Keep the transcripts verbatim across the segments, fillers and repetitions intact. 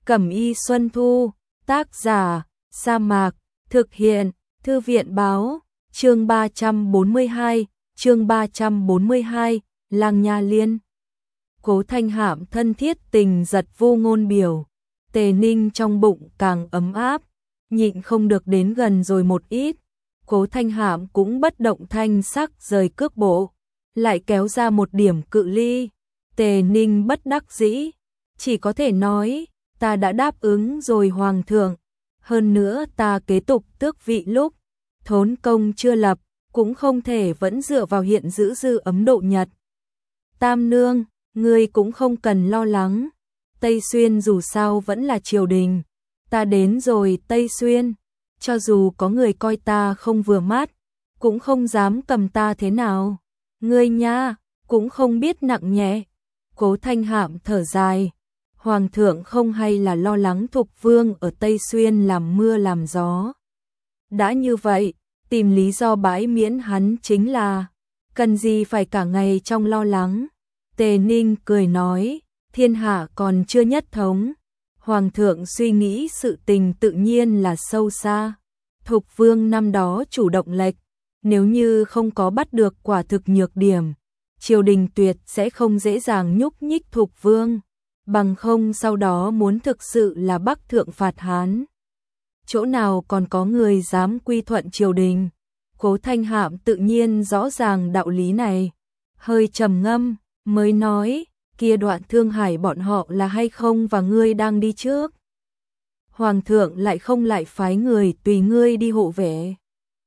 Cẩm y Xuân Thu, tác giả, Sa Mạc, thực hiện, Thư viện báo, chương ba trăm bốn mươi hai, chương ba trăm bốn mươi hai, Lăng Nha Liên. Cố Thanh Hạm thân thiết tình giật vô ngôn biểu, Tề Ninh trong bụng càng ấm áp, nhịn không được đến gần rồi một ít. Cố Thanh Hạm cũng bất động thanh sắc rời cước bộ, lại kéo ra một điểm cự ly. Tề Ninh bất đắc dĩ, chỉ có thể nói, ta đã đáp ứng rồi hoàng thượng, hơn nữa ta kế tục tước vị lúc thốn công chưa lập, cũng không thể vẫn dựa vào hiện giữ dư ấm độ nhật. Tam nương, ngươi cũng không cần lo lắng, Tây Xuyên dù sao vẫn là triều đình, ta đến rồi Tây Xuyên, cho dù có người coi ta không vừa mắt, cũng không dám cầm ta thế nào. Ngươi nha, cũng không biết nặng nhẹ. Cố Thanh Hạm thở dài, hoàng thượng không hay là lo lắng Thục Vương ở Tây Xuyên làm mưa làm gió. Đã như vậy, tìm lý do bãi miễn hắn chính là, cần gì phải cả ngày trong lo lắng. Tề Ninh cười nói, thiên hạ còn chưa nhất thống, hoàng thượng suy nghĩ sự tình tự nhiên là sâu xa. Thục Vương năm đó chủ động lệch, nếu như không có bắt được quả thực nhược điểm, triều đình tuyệt sẽ không dễ dàng nhúc nhích Thục Vương, bằng không sau đó muốn thực sự là Bắc thượng phạt Hán, chỗ nào còn có người dám quy thuận triều đình. Cố Thanh Hạm tự nhiên rõ ràng đạo lý này, hơi trầm ngâm, mới nói, kia Đoạn Thương Hải bọn họ là hay không và ngươi đang đi trước. Hoàng thượng lại không lại phái người tùy ngươi đi hộ vệ.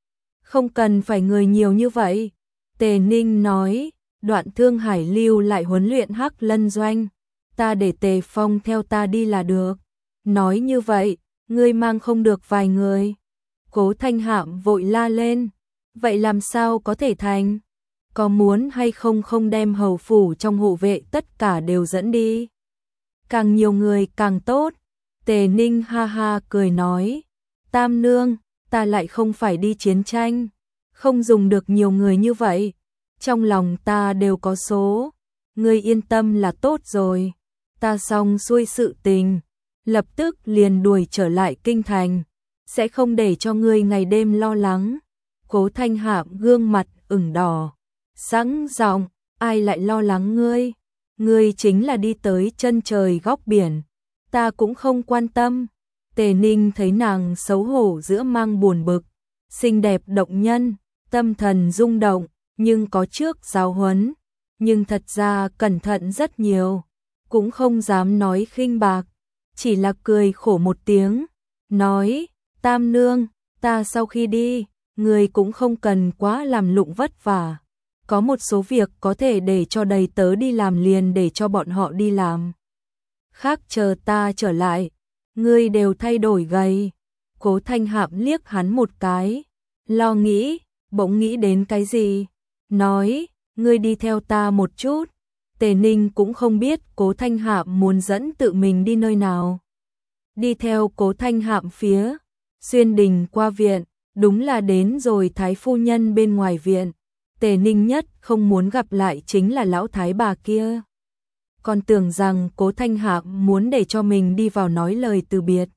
Không cần phải người nhiều như vậy. Tề Ninh nói, Đoạn Thương Hải lưu lại huấn luyện Hắc Lân Doanh, ta để Tề Phong theo ta đi là được. Nói như vậy, ngươi mang không được vài người. Cố Thanh Hạm vội la lên, vậy làm sao có thể thành? Có muốn hay không không đem hầu phủ trong hộ vệ tất cả đều dẫn đi? Càng nhiều người càng tốt. Tề Ninh ha ha cười nói, Tam nương, ta lại không phải đi chiến tranh, không dùng được nhiều người như vậy, trong lòng ta đều có số, ngươi yên tâm là tốt rồi. Ta xong xuôi sự tình, lập tức liền đuổi trở lại kinh thành, sẽ không để cho ngươi ngày đêm lo lắng. Cố Thanh Hạm gương mặt ửng đỏ, sẵn giọng, ai lại lo lắng ngươi? Ngươi chính là đi tới chân trời góc biển, ta cũng không quan tâm. Tề Ninh thấy nàng xấu hổ giữa mang buồn bực, xinh đẹp động nhân, tâm thần rung động, nhưng có trước giáo huấn, nhưng thật ra cẩn thận rất nhiều, cũng không dám nói khinh bạc, chỉ là cười khổ một tiếng, nói, Tam nương, ta sau khi đi, người cũng không cần quá làm lụng vất vả, có một số việc có thể để cho đầy tớ đi làm liền để cho bọn họ đi làm. Khác chờ ta trở lại, ngươi đều thay đổi gầy. Cố Thanh Hạm liếc hắn một cái, lo nghĩ, bỗng nghĩ đến cái gì, nói, ngươi đi theo ta một chút. Tề Ninh cũng không biết Cố Thanh Hạm muốn dẫn tự mình đi nơi nào. Đi theo Cố Thanh Hạm phía xuyên đình qua viện, đúng là đến rồi thái phu nhân bên ngoài viện. Tề Ninh nhất không muốn gặp lại chính là lão thái bà kia. Còn tưởng rằng Cố Thanh Hạm muốn để cho mình đi vào nói lời từ biệt.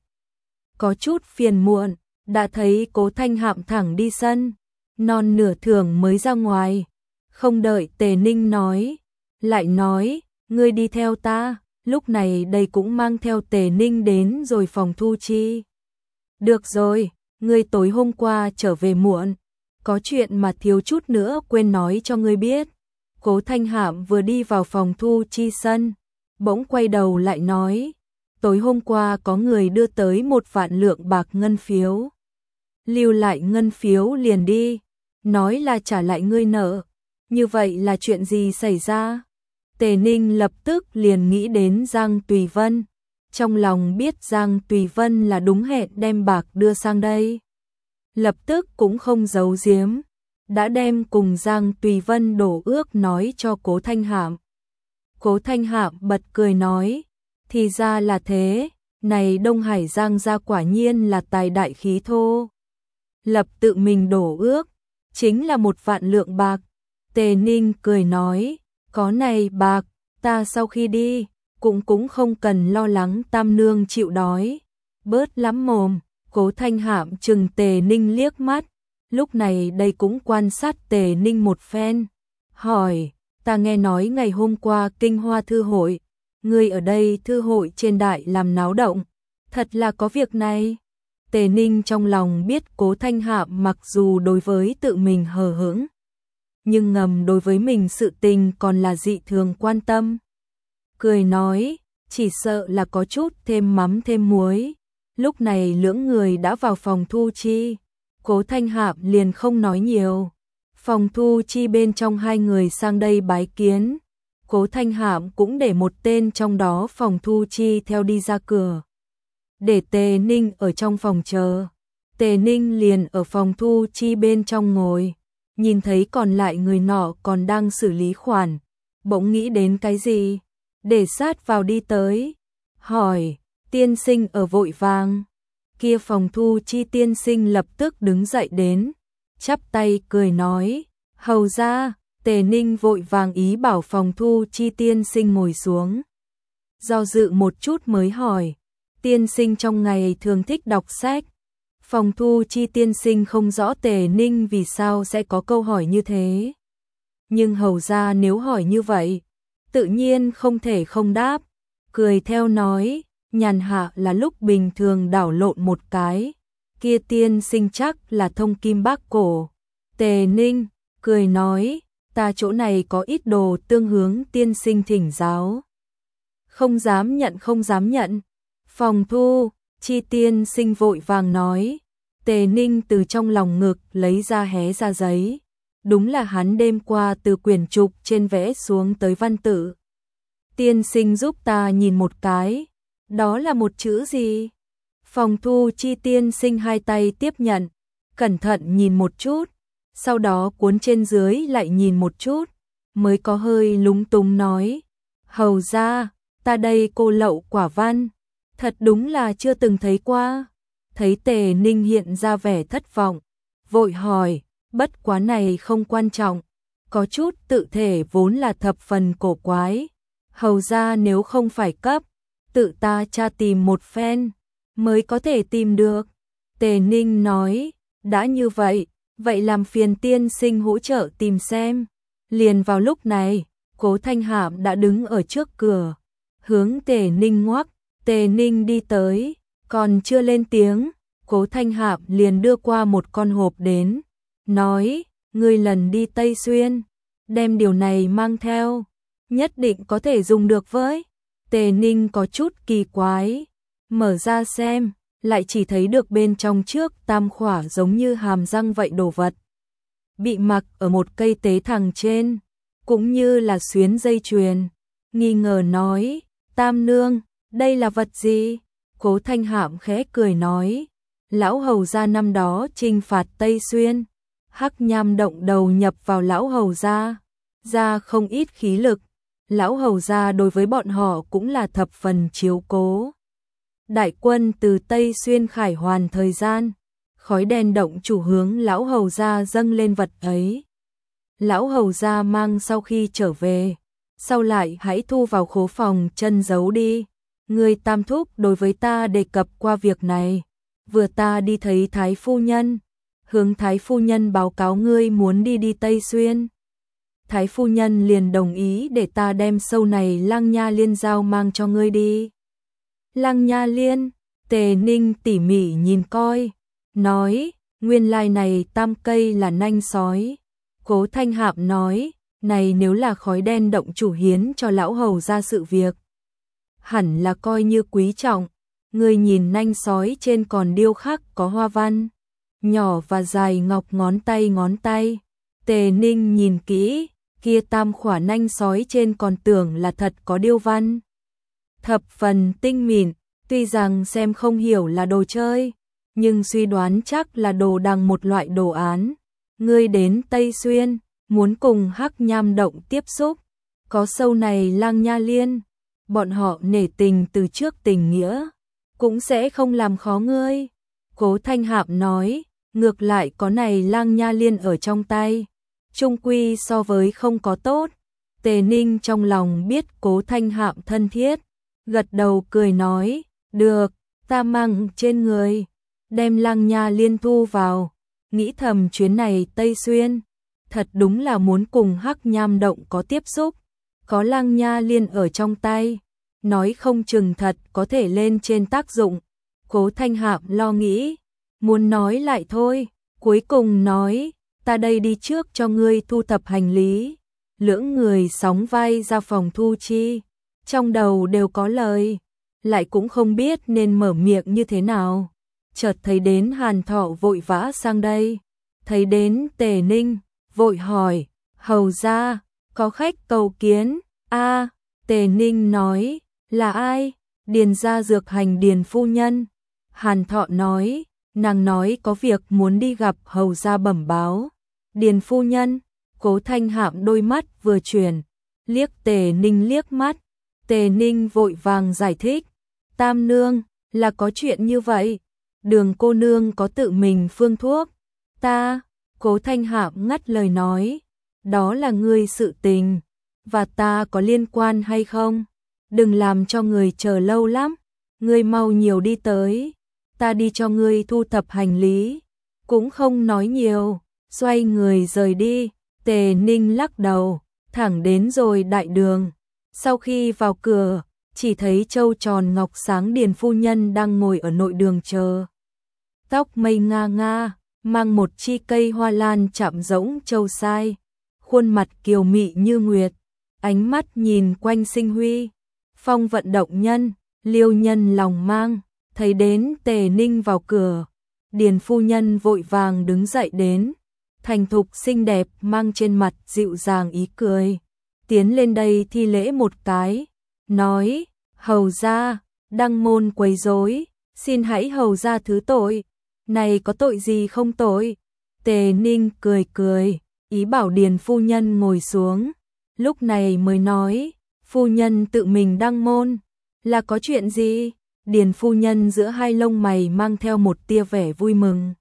Có chút phiền muộn, đã thấy Cố Thanh Hạm thẳng đi sân, non nửa thường mới ra ngoài. Không đợi Tề Ninh nói, lại nói, ngươi đi theo ta. Lúc này đây cũng mang theo Tề Ninh đến rồi phòng thu chi. Được rồi, ngươi tối hôm qua trở về muộn, có chuyện mà thiếu chút nữa quên nói cho ngươi biết. Cố Thanh Hạm vừa đi vào phòng thu chi sân, bỗng quay đầu lại nói, tối hôm qua có người đưa tới một vạn lượng bạc ngân phiếu. Lưu lại ngân phiếu liền đi, nói là trả lại ngươi nợ. Như vậy là chuyện gì xảy ra? Tề Ninh lập tức liền nghĩ đến Giang Tùy Vân, trong lòng biết Giang Tùy Vân là đúng hẹn đem bạc đưa sang đây. Lập tức cũng không giấu giếm, đã đem cùng Giang Tùy Vân đổ ước nói cho Cố Thanh Hạm. Cố Thanh Hạm bật cười nói, thì ra là thế, này Đông Hải Giang gia quả nhiên là tài đại khí thô. Lập tự mình đổ ước, chính là một vạn lượng bạc. Tề Ninh cười nói, có này bạc, ta sau khi đi, cũng cũng không cần lo lắng tam nương chịu đói. Bớt lắm mồm, Cố Thanh Hạm chừng Tề Ninh liếc mắt, lúc này đây cũng quan sát Tề Ninh một phen, hỏi, ta nghe nói ngày hôm qua Kinh Hoa Thư Hội, ngươi ở đây thư hội trên đại làm náo động, thật là có việc này. Tề Ninh trong lòng biết Cố Thanh Hạm mặc dù đối với tự mình hờ hững, nhưng ngầm đối với mình sự tình còn là dị thường quan tâm. Cười nói, chỉ sợ là có chút thêm mắm thêm muối. Lúc này lưỡng người đã vào phòng thu chi, Cố Thanh Hạm liền không nói nhiều. Phòng thu chi bên trong hai người sang đây bái kiến, Cố Thanh Hạm cũng để một tên trong đó phòng thu chi theo đi ra cửa, để Tề Ninh ở trong phòng chờ. Tề Ninh liền ở phòng thu chi bên trong ngồi, nhìn thấy còn lại người nọ còn đang xử lý khoản, bỗng nghĩ đến cái gì, để sát vào đi tới, hỏi, tiên sinh ở vội vàng. Kia phòng thu chi tiên sinh lập tức đứng dậy đến, chắp tay cười nói, hầu ra. Tề Ninh vội vàng ý bảo phòng thu chi tiên sinh ngồi xuống, do dự một chút mới hỏi, tiên sinh trong ngày thường thích đọc sách. Phòng thu chi tiên sinh không rõ Tề Ninh vì sao sẽ có câu hỏi như thế, nhưng hầu ra nếu hỏi như vậy, tự nhiên không thể không đáp, cười theo nói, nhàn hạ là lúc bình thường đảo lộn một cái, kia tiên sinh chắc là thông kim bác cổ. Tề Ninh cười nói, ta chỗ này có ít đồ tương hướng tiên sinh thỉnh giáo. Không dám nhận không dám nhận. Phòng thu chi tiên sinh vội vàng nói. Tề Ninh từ trong lòng ngực lấy ra hé ra giấy, đúng là hắn đêm qua từ quyển trục trên vẽ xuống tới văn tự. Tiên sinh giúp ta nhìn một cái, đó là một chữ gì? Phòng thu chi tiên sinh hai tay tiếp nhận, cẩn thận nhìn một chút, sau đó cuốn trên dưới lại nhìn một chút, mới có hơi lúng túng nói, hầu ra, ta đây cô lậu quả văn, thật đúng là chưa từng thấy qua. Thấy Tề Ninh hiện ra vẻ thất vọng, vội hỏi, bất quá này không quan trọng, có chút tự thể vốn là thập phần cổ quái, hầu ra nếu không phải cấp, tự ta tra tìm một phen, mới có thể tìm được. Tề Ninh nói, đã như vậy, vậy làm phiền tiên sinh hỗ trợ tìm xem. Liền vào lúc này, Cố Thanh Hạm đã đứng ở trước cửa, hướng Tề Ninh ngoắc. Tề Ninh đi tới, còn chưa lên tiếng, Cố Thanh Hạm liền đưa qua một con hộp đến, nói, ngươi lần đi Tây Xuyên, đem điều này mang theo, nhất định có thể dùng được với. Tề Ninh có chút kỳ quái, mở ra xem, lại chỉ thấy được bên trong trước tam khỏa giống như hàm răng vậy đồ vật, bị mặc ở một cây tế thằng trên, cũng như là xuyến dây chuyền, nghi ngờ nói, tam nương, đây là vật gì? Cố Thanh Hạm khẽ cười nói, lão hầu gia năm đó chinh phạt Tây Xuyên, Hắc Nham động đầu nhập vào lão hầu gia, ra không ít khí lực, lão hầu gia đối với bọn họ cũng là thập phần chiếu cố. Đại quân từ Tây Xuyên khải hoàn thời gian, khói đen động chủ hướng lão hầu gia dâng lên vật ấy. Lão hầu gia mang sau khi trở về, sau lại hãy thu vào khố phòng chân giấu đi. Người tam thúc đối với ta đề cập qua việc này, vừa ta đi thấy Thái Phu Nhân, hướng Thái Phu Nhân báo cáo ngươi muốn đi đi Tây Xuyên. Thái Phu Nhân liền đồng ý để ta đem sâu này Lăng Nha Liên giao mang cho ngươi đi. Lăng Nha Liên, Tề Ninh tỉ mỉ nhìn coi, nói, nguyên lai này tam cây là nanh sói. Cố Thanh Hạm nói, này nếu là khói đen động chủ hiến cho lão hầu ra sự việc, hẳn là coi như quý trọng. Người nhìn nanh sói trên còn điêu khắc có hoa văn, nhỏ và dài ngọc ngón tay ngón tay. Tề Ninh nhìn kỹ, kia tam khỏa nanh sói trên còn tưởng là thật có điêu văn. Thập phần tinh mịn, tuy rằng xem không hiểu là đồ chơi, nhưng suy đoán chắc là đồ đằng một loại đồ án. Ngươi đến Tây Xuyên, muốn cùng Hắc Nham động tiếp xúc, có sâu này Lăng Nha Liên, bọn họ nể tình từ trước tình nghĩa, cũng sẽ không làm khó ngươi. Cố Thanh Hạm nói, ngược lại có này Lăng Nha Liên ở trong tay, chung quy so với không có tốt. Tề Ninh trong lòng biết Cố Thanh Hạm thân thiết, gật đầu cười nói, được, ta mang trên người, đem Lăng Nha Liên thu vào, nghĩ thầm chuyến này Tây Xuyên, thật đúng là muốn cùng Hắc Nham Động có tiếp xúc, có Lăng Nha Liên ở trong tay, nói không chừng thật có thể lên trên tác dụng. Cố Thanh Hạm lo nghĩ, muốn nói lại thôi, cuối cùng nói, ta đây đi trước cho ngươi thu thập hành lý. Lưỡng người sóng vai ra phòng thu chi, trong đầu đều có lời, lại cũng không biết nên mở miệng như thế nào. Chợt thấy đến Hàn Thọ vội vã sang đây, thấy đến Tề Ninh, vội hỏi, hầu gia, có khách cầu kiến. A, Tề Ninh nói, là ai? Điền gia dược hành Điền phu nhân. Hàn Thọ nói, nàng nói có việc muốn đi gặp hầu gia bẩm báo. Điền phu nhân. Cố Thanh Hạm đôi mắt vừa chuyển, liếc Tề Ninh liếc mắt, Tề Ninh vội vàng giải thích, Tam nương, là có chuyện như vậy, Đường cô nương có tự mình phương thuốc, ta, Cố Thanh Hạm ngắt lời nói, đó là ngươi sự tình, và ta có liên quan hay không, đừng làm cho người chờ lâu lắm, ngươi mau nhiều đi tới, ta đi cho ngươi thu thập hành lý, cũng không nói nhiều, xoay người rời đi. Tề Ninh lắc đầu, thẳng đến rồi đại đường. Sau khi vào cửa, chỉ thấy Châu Tròn Ngọc Sáng Điền phu nhân đang ngồi ở nội đường chờ. Tóc mây nga nga, mang một chi cây hoa lan chạm rỗng châu sai, khuôn mặt kiều mị như nguyệt, ánh mắt nhìn quanh sinh huy, phong vận động nhân, liêu nhân lòng mang, thấy đến Tề Ninh vào cửa, Điền phu nhân vội vàng đứng dậy đến. Thành thục xinh đẹp mang trên mặt dịu dàng ý cười, tiến lên đây thi lễ một cái, nói, hầu gia, đăng môn quấy rối, xin hãy hầu gia thứ tội, này có tội gì không tội. Tề Ninh cười cười, ý bảo Điền phu nhân ngồi xuống, lúc này mới nói, phu nhân tự mình đăng môn, là có chuyện gì? Điền phu nhân giữa hai lông mày mang theo một tia vẻ vui mừng,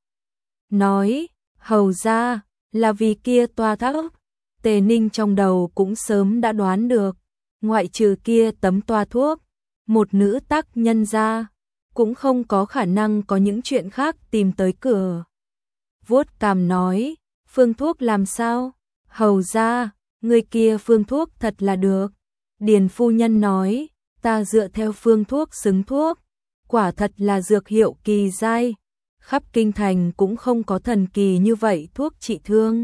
nói, hầu gia, là vì kia toa thuốc. Tề Ninh trong đầu cũng sớm đã đoán được, ngoại trừ kia tấm toa thuốc, một nữ tác nhân gia, cũng không có khả năng có những chuyện khác tìm tới cửa. Vuốt cằm nói, phương thuốc làm sao? Hầu gia, người kia phương thuốc thật là được. Điền phu nhân nói, ta dựa theo phương thuốc xứng thuốc, quả thật là dược hiệu kỳ giai. Khắp kinh thành cũng không có thần kỳ như vậy thuốc trị thương.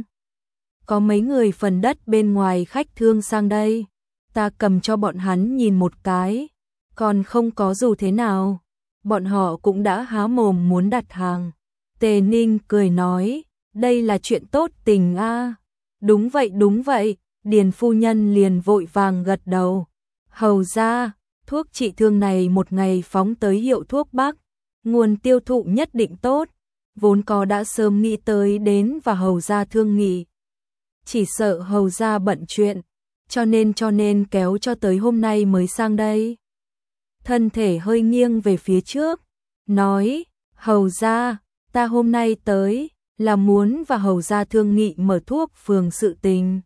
Có mấy người phần đất bên ngoài khách thương sang đây, ta cầm cho bọn hắn nhìn một cái, còn không có dù thế nào, bọn họ cũng đã há mồm muốn đặt hàng. Tề Ninh cười nói, đây là chuyện tốt tình a. Đúng vậy đúng vậy, Điền phu nhân liền vội vàng gật đầu. Hầu gia, thuốc trị thương này một ngày phóng tới hiệu thuốc Bắc, nguồn tiêu thụ nhất định tốt, vốn có đã sớm nghĩ tới đến và hầu gia thương nghị. Chỉ sợ hầu gia bận chuyện, cho nên cho nên kéo cho tới hôm nay mới sang đây. Thân thể hơi nghiêng về phía trước, nói, hầu gia, ta hôm nay tới, là muốn và hầu gia thương nghị mở thuốc phường sự tình.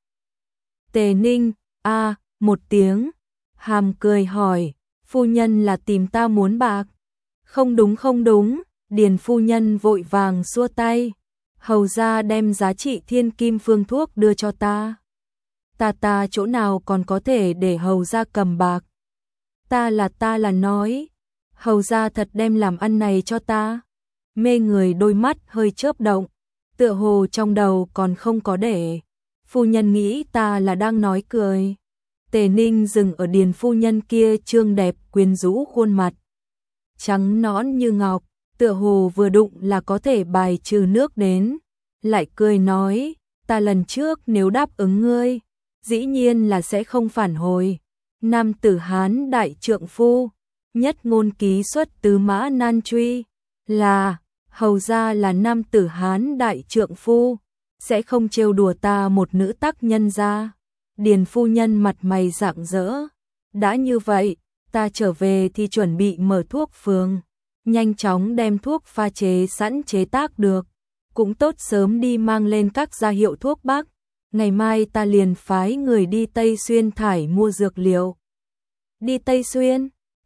Tề Ninh, a à, một tiếng, hàm cười hỏi, phu nhân là tìm ta muốn bạc. Không đúng không đúng, Điền phu nhân vội vàng xua tay, hầu gia đem giá trị thiên kim phương thuốc đưa cho ta. Ta ta chỗ nào còn có thể để hầu gia cầm bạc. Ta là ta là nói, hầu gia thật đem làm ăn này cho ta. Mê người đôi mắt hơi chớp động, tựa hồ trong đầu còn không có để. Phu nhân nghĩ ta là đang nói cười. Tề Ninh dừng ở Điền phu nhân kia trương đẹp quyến rũ khuôn mặt. Trắng nõn như ngọc, tựa hồ vừa đụng là có thể bài trừ nước đến. Lại cười nói, ta lần trước nếu đáp ứng ngươi, dĩ nhiên là sẽ không phản hồi. Nam tử Hán đại trượng phu, nhất ngôn ký xuất tứ mã nan truy, là, hầu ra là nam tử Hán đại trượng phu, sẽ không trêu đùa ta một nữ tác nhân ra. Điền phu nhân mặt mày rạng rỡ, đã như vậy, ta trở về thì chuẩn bị mở thuốc phường, nhanh chóng đem thuốc pha chế sẵn chế tác được, cũng tốt sớm đi mang lên các gia hiệu thuốc Bắc, ngày mai ta liền phái người đi Tây Xuyên thải mua dược liệu. Đi Tây Xuyên,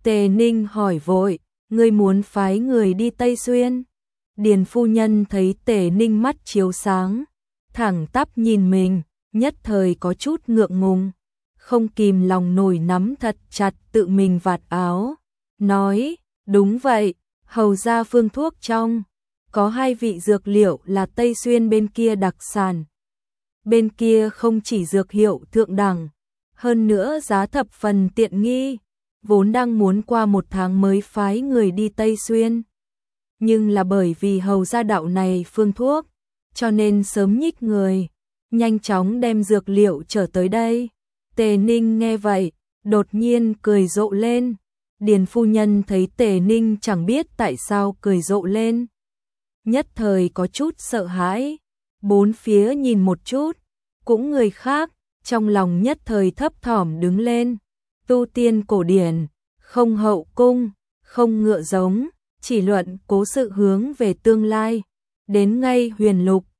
Tề Ninh hỏi vội, ngươi muốn phái người đi Tây Xuyên? Điền phu nhân thấy Tề Ninh mắt chiếu sáng, thẳng tắp nhìn mình, nhất thời có chút ngượng ngùng, không kìm lòng nổi nắm thật chặt tự mình vạt áo, nói, đúng vậy, hầu ra phương thuốc trong, có hai vị dược liệu là Tây Xuyên bên kia đặc sản. Bên kia không chỉ dược hiệu thượng đẳng, hơn nữa giá thập phần tiện nghi, vốn đang muốn qua một tháng mới phái người đi Tây Xuyên. Nhưng là bởi vì hầu gia đạo này phương thuốc, cho nên sớm nhích người, nhanh chóng đem dược liệu trở tới đây. Tề Ninh nghe vậy, đột nhiên cười rộ lên. Điền phu nhân thấy Tề Ninh chẳng biết tại sao cười rộ lên. Nhất thời có chút sợ hãi, bốn phía nhìn một chút, cũng người khác, trong lòng nhất thời thấp thỏm đứng lên. Tu tiên cổ điển, không hậu cung, không ngựa giống, chỉ luận cố sự hướng về tương lai. Đến ngay huyền lục,